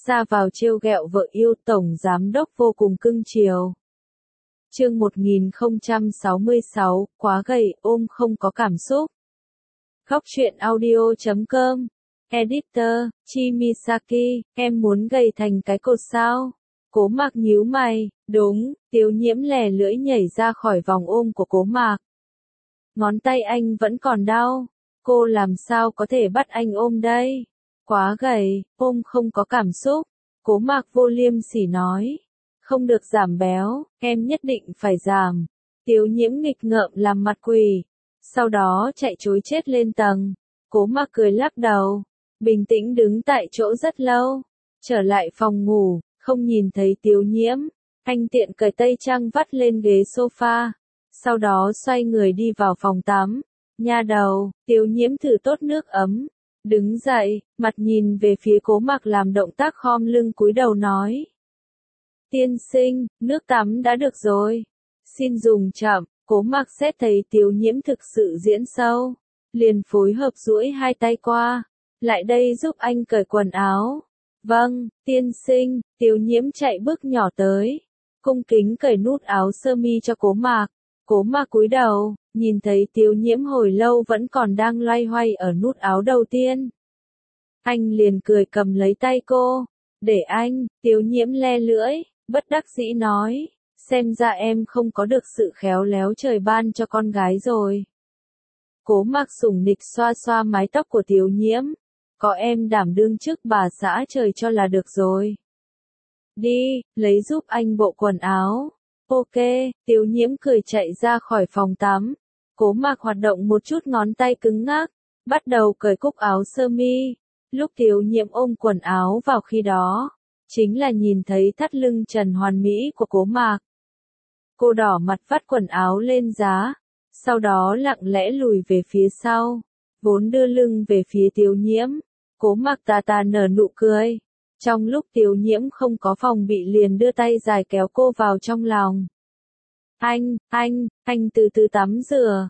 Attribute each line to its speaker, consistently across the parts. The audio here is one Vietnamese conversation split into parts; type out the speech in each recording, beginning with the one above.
Speaker 1: ra vào trêu ghẹo vợ yêu, tổng giám đốc vô cùng cưng chiều. Chương 1066, quá gầy, ôm không có cảm xúc. Góc truyện audio.com. Editor, Chimisaki, em muốn gầy thành cái cột sao? Cố Mạc nhíu mày, đúng, Tiếu Nhiễm lè lưỡi nhảy ra khỏi vòng ôm của Cố Mạc. Ngón tay anh vẫn còn đau, cô làm sao có thể bắt anh ôm đây? Quá gầy, ôm không có cảm xúc. Cố Mạc vô liêm sỉ nói. Không được giảm béo, em nhất định phải giảm. Tiếu Nhiễm nghịch ngợm làm mặt quỷ. Sau đó chạy trối chết lên tầng. Cố Mạc cười lắc đầu. Bình tĩnh đứng tại chỗ rất lâu. Trở lại phòng ngủ, không nhìn thấy Tiếu Nhiễm. Anh tiện cởi tây trang vắt lên ghế sofa. Sau đó xoay người đi vào phòng tắm. Nha đầu, Tiếu Nhiễm thử tốt nước ấm. Đứng dậy, mặt nhìn về phía Cố Mạc làm động tác khom lưng cúi đầu nói. Tiên sinh, nước tắm đã được rồi. Xin dùng chậm. Cố Mạc xét thấy Tiếu Nhiễm thực sự diễn sâu. Liền phối hợp duỗi hai tay qua. Lại đây giúp anh cởi quần áo. Vâng, tiên sinh. Tiếu Nhiễm chạy bước nhỏ tới. Cung kính cởi nút áo sơ mi cho Cố Mạc. Cố Mạc cúi đầu, nhìn thấy Tiếu Nhiễm hồi lâu vẫn còn đang loay hoay ở nút áo đầu tiên. Anh liền cười cầm lấy tay cô. Để anh, Tiếu Nhiễm le lưỡi, bất đắc dĩ nói. Xem ra em không có được sự khéo léo trời ban cho con gái rồi. Cố Mạc sủng nịch xoa xoa mái tóc của Tiếu Nhiễm. Có em đảm đương chức bà xã trời cho là được rồi. Đi, lấy giúp anh bộ quần áo. Ok, Tiếu Nhiễm cười chạy ra khỏi phòng tắm. Cố Mạc hoạt động một chút ngón tay cứng ngắc, bắt đầu cởi cúc áo sơ mi. Lúc Tiếu Nhiễm ôm quần áo vào khi đó, chính là nhìn thấy thắt lưng trần hoàn mỹ của Cố Mạc. Cô đỏ mặt vắt quần áo lên giá, sau đó lặng lẽ lùi về phía sau, vốn đưa lưng về phía Tiếu Nhiễm. Cố Mạc tà tà nở nụ cười. Trong lúc Tiếu Nhiễm không có phòng bị liền đưa tay dài kéo cô vào trong lòng. Anh từ từ tắm rửa.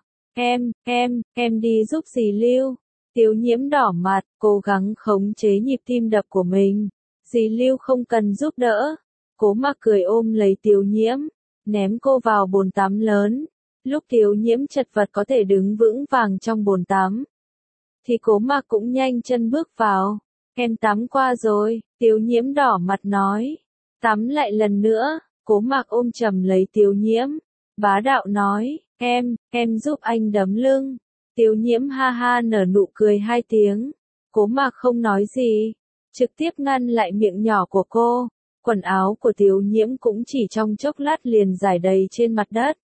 Speaker 1: Em đi giúp dì Lưu. Tiếu Nhiễm đỏ mặt, cố gắng khống chế nhịp tim đập của mình. Dì Lưu không cần giúp đỡ. Cố Mạc cười ôm lấy Tiếu Nhiễm, ném cô vào bồn tắm lớn. Lúc Tiếu Nhiễm chật vật có thể đứng vững vàng trong bồn tắm, thì Cố Mạc cũng nhanh chân bước vào. Em tắm qua rồi, Tiếu Nhiễm đỏ mặt nói. Tắm lại lần nữa. Cố Mạc ôm chầm lấy Tiếu Nhiễm, bá đạo nói, em giúp anh đấm lưng. Tiếu Nhiễm ha ha nở nụ cười hai tiếng. Cố Mạc không nói gì, trực tiếp ngăn lại miệng nhỏ của cô. Quần áo của Tiếu Nhiễm cũng chỉ trong chốc lát liền rải đầy trên mặt đất.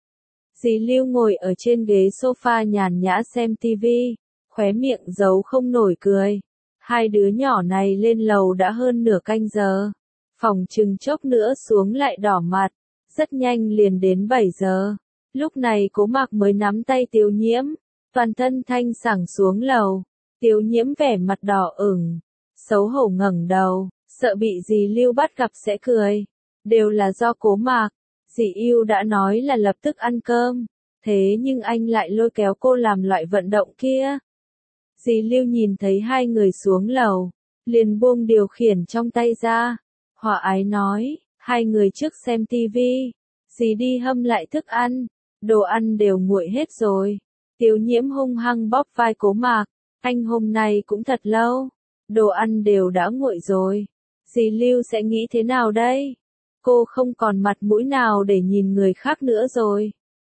Speaker 1: Dì Lưu ngồi ở trên ghế sofa nhàn nhã xem tivi, khóe miệng giấu không nổi cười. Hai đứa nhỏ này lên lầu đã hơn nửa canh giờ. Phòng chừng chốc nữa xuống lại đỏ mặt. Rất nhanh liền đến 7 giờ. Lúc này Cố Mạc mới nắm tay Tiếu Nhiễm. Toàn thân thanh sảng xuống lầu. Tiếu Nhiễm vẻ mặt đỏ ửng, xấu hổ ngẩng đầu, sợ bị dì Lưu bắt gặp sẽ cười. Đều là do Cố Mạc. Dì Yêu đã nói là lập tức ăn cơm. Thế nhưng anh lại lôi kéo cô làm loại vận động kia. Dì Lưu nhìn thấy hai người xuống lầu, liền buông điều khiển trong tay ra. Hòa ái nói, hai người trước xem tivi, dì đi hâm lại thức ăn, đồ ăn đều nguội hết rồi. Tiếu Nhiễm hung hăng bóp vai Cố Mạc, anh hôm nay cũng thật lâu, đồ ăn đều đã nguội rồi. Dì Lưu sẽ nghĩ thế nào đây? Cô không còn mặt mũi nào để nhìn người khác nữa rồi.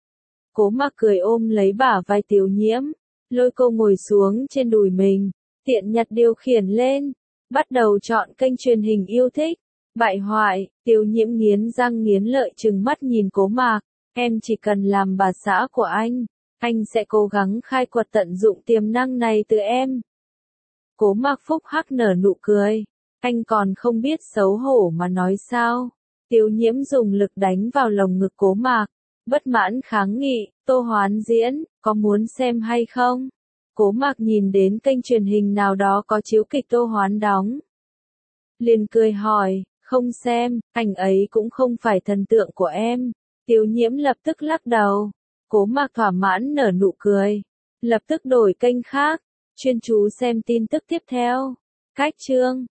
Speaker 1: Cố Mạc cười ôm lấy bả vai Tiếu Nhiễm, lôi cô ngồi xuống trên đùi mình, tiện nhặt điều khiển lên, bắt đầu chọn kênh truyền hình yêu thích. Bại hoại, Tiếu Nhiễm nghiến răng nghiến lợi trừng mắt nhìn Cố Mạc, em chỉ cần làm bà xã của anh sẽ cố gắng khai quật tận dụng tiềm năng này từ em. Cố Mạc phúc hắc nở nụ cười, anh còn không biết xấu hổ mà nói sao? Tiếu Nhiễm dùng lực đánh vào lồng ngực Cố Mạc, bất mãn kháng nghị, Tô Hoán diễn, có muốn xem hay không? Cố Mạc nhìn đến kênh truyền hình nào đó có chiếu kịch Tô Hoán đóng. Liền cười hỏi, không xem, anh ấy cũng không phải thần tượng của em. Tiếu Nhiễm lập tức lắc đầu. Cố Mạc thỏa mãn nở nụ cười, lập tức đổi kênh khác, chuyên chú xem tin tức tiếp theo. Cách chương